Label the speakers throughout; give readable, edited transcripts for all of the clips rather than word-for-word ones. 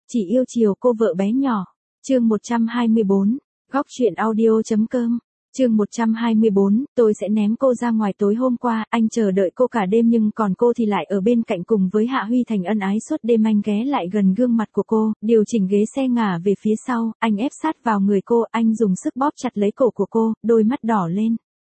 Speaker 1: chỉ yêu chiều cô vợ bé nhỏ. Chương 124, góc truyện audio.com. Chương 124, tôi sẽ ném cô ra ngoài. Tối hôm qua, anh chờ đợi cô cả đêm nhưng còn cô thì lại ở bên cạnh cùng với Hạ Huy Thành ân ái suốt đêm. Anh ghé lại gần gương mặt của cô, điều chỉnh ghế xe ngả về phía sau, anh ép sát vào người cô, anh dùng sức bóp chặt lấy cổ của cô, đôi mắt đỏ lên.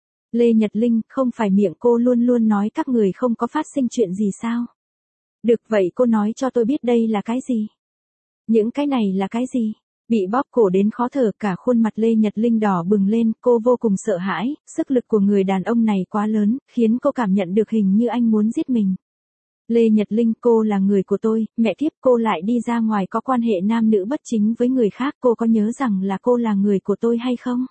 Speaker 1: Lê Nhật Linh, không phải miệng cô luôn luôn nói các người không có phát sinh chuyện gì sao? Được vậy cô nói cho tôi biết đây là cái gì? Những cái này là cái gì? Bị bóp cổ đến khó thở, cả khuôn mặt Lê Nhật Linh đỏ bừng lên, cô vô cùng sợ hãi, sức lực của người đàn ông này quá lớn, khiến cô cảm nhận được hình như anh muốn giết mình. Lê Nhật Linh, cô là người của tôi, mẹ kiếp, cô lại đi ra ngoài có quan hệ nam nữ bất chính với người khác, cô có nhớ rằng là cô là người của tôi hay không?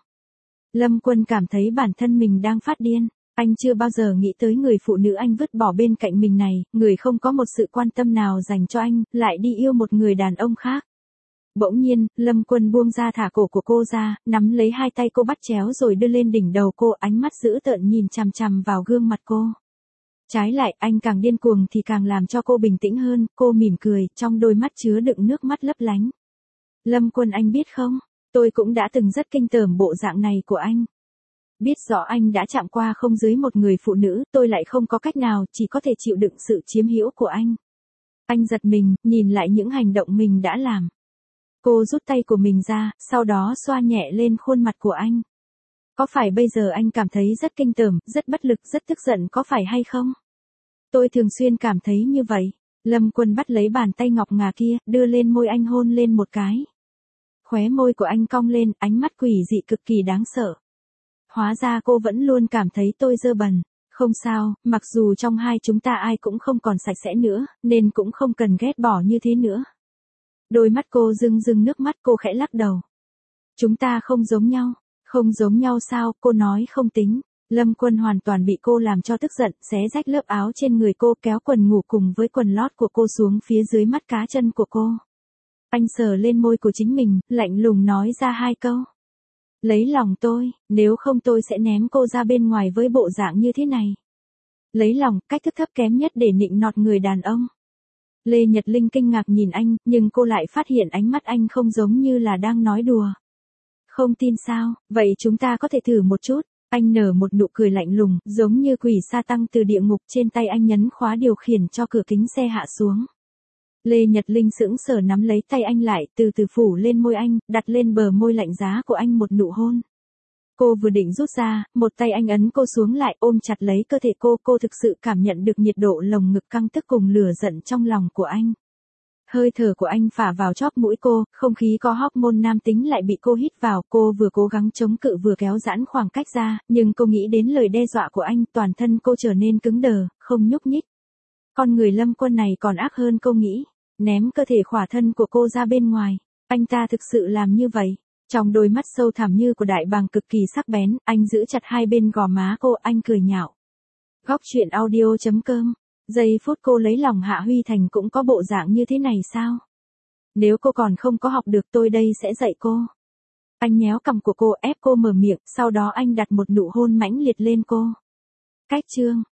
Speaker 1: Lâm Quân cảm thấy bản thân mình đang phát điên. Anh chưa bao giờ nghĩ tới người phụ nữ anh vứt bỏ bên cạnh mình này, người không có một sự quan tâm nào dành cho anh, lại đi yêu một người đàn ông khác. Bỗng nhiên, Lâm Quân buông ra thả cổ của cô ra, nắm lấy hai tay cô bắt chéo rồi đưa lên đỉnh đầu cô, ánh mắt dữ tợn nhìn chằm chằm vào gương mặt cô. Trái lại, anh càng điên cuồng thì càng làm cho cô bình tĩnh hơn, cô mỉm cười, trong đôi mắt chứa đựng nước mắt lấp lánh. Lâm Quân, anh biết không, tôi cũng đã từng rất kinh tởm bộ dạng này của anh. Biết rõ anh đã chạm qua không dưới một người phụ nữ, tôi lại không có cách nào, chỉ có thể chịu đựng sự chiếm hữu của anh. Anh giật mình, nhìn lại những hành động mình đã làm. Cô rút tay của mình ra, sau đó xoa nhẹ lên khuôn mặt của anh. Có phải bây giờ anh cảm thấy rất kinh tởm, rất bất lực, rất tức giận có phải hay không? Tôi thường xuyên cảm thấy như vậy. Lâm Quân bắt lấy bàn tay ngọc ngà kia, đưa lên môi anh hôn lên một cái. Khóe môi của anh cong lên, ánh mắt quỷ dị cực kỳ đáng sợ. Hóa ra cô vẫn luôn cảm thấy tôi dơ bẩn. Không sao, mặc dù trong hai chúng ta ai cũng không còn sạch sẽ nữa, nên cũng không cần ghét bỏ như thế nữa. Đôi mắt cô rưng rưng nước mắt, cô khẽ lắc đầu. Chúng ta không giống nhau. Không giống nhau sao, cô nói không tính. Lâm Quân hoàn toàn bị cô làm cho tức giận, xé rách lớp áo trên người cô, kéo quần ngủ cùng với quần lót của cô xuống phía dưới mắt cá chân của cô. Anh sờ lên môi của chính mình, lạnh lùng nói ra hai câu. Lấy lòng tôi, nếu không tôi sẽ ném cô ra bên ngoài với bộ dạng như thế này. Lấy lòng, cách thức thấp kém nhất để nịnh nọt người đàn ông. Lê Nhật Linh kinh ngạc nhìn anh, nhưng cô lại phát hiện ánh mắt anh không giống như là đang nói đùa. Không tin sao, vậy chúng ta có thể thử một chút. Anh nở một nụ cười lạnh lùng, giống như quỷ sa tăng từ địa ngục, trên tay anh nhấn khóa điều khiển cho cửa kính xe hạ xuống. Lê Nhật Linh sững sờ nắm lấy tay anh lại, từ từ phủ lên môi anh, đặt lên bờ môi lạnh giá của anh một nụ hôn. Cô vừa định rút ra, một tay anh ấn cô xuống lại, ôm chặt lấy cơ thể cô thực sự cảm nhận được nhiệt độ lồng ngực căng tức cùng lửa giận trong lòng của anh. Hơi thở của anh phả vào chóp mũi cô, không khí có hormone nam tính lại bị cô hít vào, cô vừa cố gắng chống cự vừa kéo giãn khoảng cách ra, nhưng cô nghĩ đến lời đe dọa của anh, toàn thân cô trở nên cứng đờ, không nhúc nhích. Con người Lâm Quân này còn ác hơn cô nghĩ, ném cơ thể khỏa thân của cô ra bên ngoài, anh ta thực sự làm như vậy. Trong đôi mắt sâu thẳm như của đại bàng cực kỳ sắc bén, anh giữ chặt hai bên gò má cô, anh cười nhạo. Góc truyện audio.com. Giây phút cô lấy lòng Hạ Huy Thành cũng có bộ dạng như thế này sao? Nếu cô còn không có học được tôi đây sẽ dạy cô. Anh nhéo cằm của cô ép cô mở miệng, sau đó anh đặt một nụ hôn mãnh liệt lên cô. Cách chương.